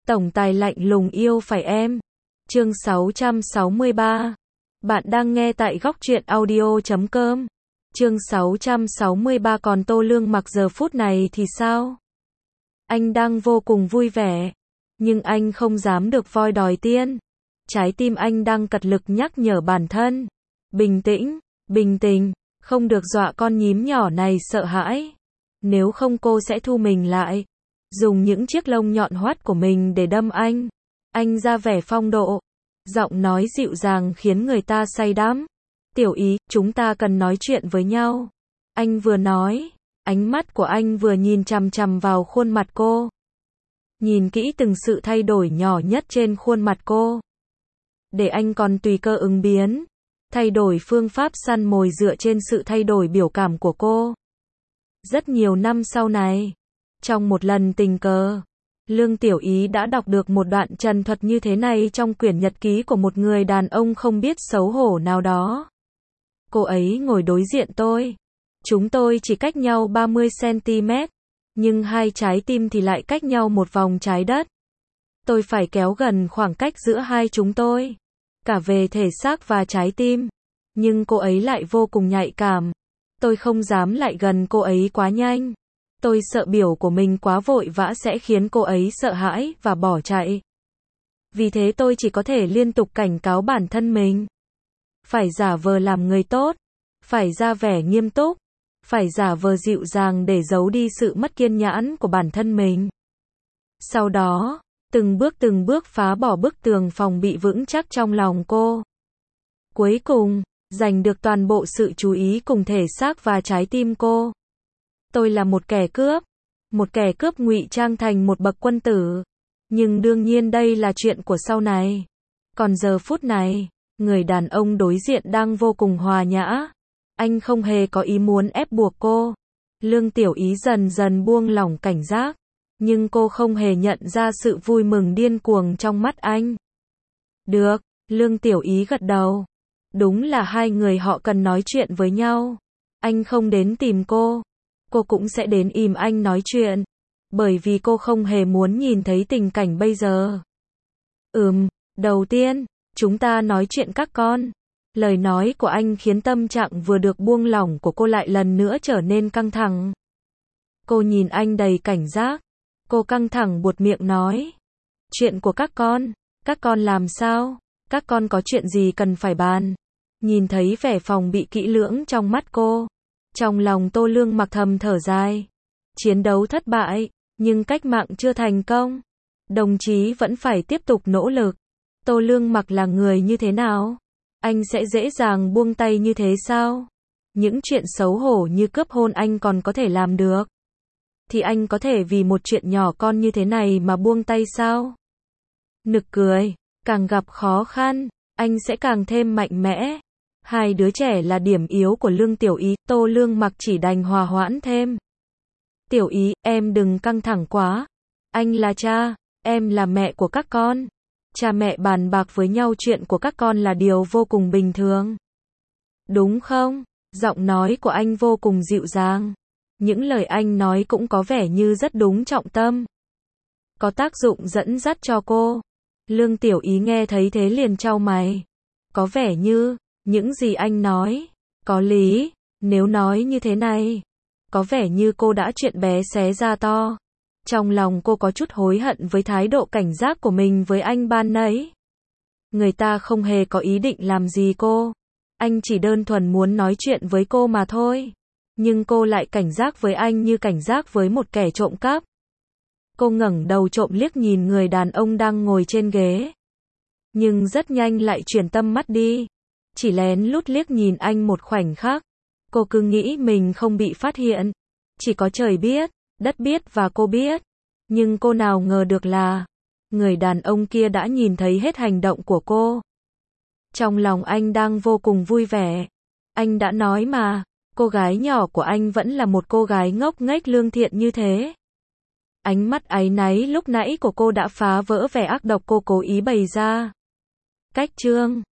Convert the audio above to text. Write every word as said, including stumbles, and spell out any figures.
Tổng tài lạnh lùng yêu phải em. Chương sáu trăm sáu mươi ba. Bạn đang nghe tại góc truyện audio chấm com. Chương sáu trăm sáu mươi ba. Còn Tô Lương Mặc giờ phút này thì sao? Anh đang vô cùng vui vẻ, nhưng anh không dám được voi đòi tiên. Trái tim anh đang cật lực nhắc nhở bản thân. Bình tĩnh, bình tĩnh, không được dọa con nhím nhỏ này sợ hãi. Nếu không cô sẽ thu mình lại, dùng những chiếc lông nhọn hoắt của mình để đâm anh. Anh ra vẻ phong độ, giọng nói dịu dàng khiến người ta say đắm. Tiểu Ý, chúng ta cần nói chuyện với nhau. Anh vừa nói, ánh mắt của anh vừa nhìn chằm chằm vào khuôn mặt cô. Nhìn kỹ từng sự thay đổi nhỏ nhất trên khuôn mặt cô. Để anh còn tùy cơ ứng biến, thay đổi phương pháp săn mồi dựa trên sự thay đổi biểu cảm của cô. Rất nhiều năm sau này, trong một lần tình cờ, Lương Tiểu Ý đã đọc được một đoạn trần thuật như thế này trong quyển nhật ký của một người đàn ông không biết xấu hổ nào đó. Cô ấy ngồi đối diện tôi. Chúng tôi chỉ cách nhau ba mươi xăng ti mét, nhưng hai trái tim thì lại cách nhau một vòng trái đất. Tôi phải kéo gần khoảng cách giữa hai chúng tôi, cả về thể xác và trái tim. Nhưng cô ấy lại vô cùng nhạy cảm. Tôi không dám lại gần cô ấy quá nhanh. Tôi sợ biểu của mình quá vội vã sẽ khiến cô ấy sợ hãi và bỏ chạy. Vì thế tôi chỉ có thể liên tục cảnh cáo bản thân mình. Phải giả vờ làm người tốt, phải ra vẻ nghiêm túc, phải giả vờ dịu dàng để giấu đi sự mất kiên nhẫn của bản thân mình. Sau đó, từng bước từng bước phá bỏ bức tường phòng bị vững chắc trong lòng cô. Cuối cùng, giành được toàn bộ sự chú ý cùng thể xác và trái tim cô. Tôi là một kẻ cướp, một kẻ cướp ngụy trang thành một bậc quân tử. Nhưng đương nhiên đây là chuyện của sau này. Còn giờ phút này, người đàn ông đối diện đang vô cùng hòa nhã. Anh không hề có ý muốn ép buộc cô. Lương Tiểu Ý dần dần buông lỏng cảnh giác, nhưng cô không hề nhận ra sự vui mừng điên cuồng trong mắt anh. Được, Lương Tiểu Ý gật đầu. Đúng là hai người họ cần nói chuyện với nhau. Anh không đến tìm cô, cô cũng sẽ đến im anh nói chuyện. Bởi vì cô không hề muốn nhìn thấy tình cảnh bây giờ. Ừm, đầu tiên, chúng ta nói chuyện các con. Lời nói của anh khiến tâm trạng vừa được buông lỏng của cô lại lần nữa trở nên căng thẳng. Cô nhìn anh đầy cảnh giác. Cô căng thẳng buột miệng nói. Chuyện của các con, các con làm sao? Các con có chuyện gì cần phải bàn? Nhìn thấy vẻ phòng bị kỹ lưỡng trong mắt cô, trong lòng Tô Lương Mặc thầm thở dài. Chiến đấu thất bại, nhưng cách mạng chưa thành công. Đồng chí vẫn phải tiếp tục nỗ lực. Tô Lương Mặc là người như thế nào? Anh sẽ dễ dàng buông tay như thế sao? Những chuyện xấu hổ như cướp hôn anh còn có thể làm được. Thì anh có thể vì một chuyện nhỏ con như thế này mà buông tay sao? Nực cười, càng gặp khó khăn, anh sẽ càng thêm mạnh mẽ. Hai đứa trẻ là điểm yếu của Lương Tiểu Ý, Tô Lương Mặc chỉ đành hòa hoãn thêm. Tiểu Ý, em đừng căng thẳng quá. Anh là cha, em là mẹ của các con. Cha mẹ bàn bạc với nhau chuyện của các con là điều vô cùng bình thường. Đúng không? Giọng nói của anh vô cùng dịu dàng. Những lời anh nói cũng có vẻ như rất đúng trọng tâm. Có tác dụng dẫn dắt cho cô. Lương Tiểu Ý nghe thấy thế liền chau mày. Có vẻ như, những gì anh nói, có lý. Nếu nói như thế này, có vẻ như cô đã chuyện bé xé ra to. Trong lòng cô có chút hối hận với thái độ cảnh giác của mình với anh ban nãy. Người ta không hề có ý định làm gì cô. Anh chỉ đơn thuần muốn nói chuyện với cô mà thôi. Nhưng cô lại cảnh giác với anh như cảnh giác với một kẻ trộm cắp. Cô ngẩng đầu trộm liếc nhìn người đàn ông đang ngồi trên ghế. Nhưng rất nhanh lại chuyển tâm mắt đi. Chỉ lén lút liếc nhìn anh một khoảnh khắc. Cô cứ nghĩ mình không bị phát hiện. Chỉ có trời biết, đất biết và cô biết. Nhưng cô nào ngờ được là người đàn ông kia đã nhìn thấy hết hành động của cô. Trong lòng anh đang vô cùng vui vẻ. Anh đã nói mà, cô gái nhỏ của anh vẫn là một cô gái ngốc nghếch lương thiện như thế. Ánh mắt áy náy lúc nãy của cô đã phá vỡ vẻ ác độc cô cố ý bày ra. Cách chương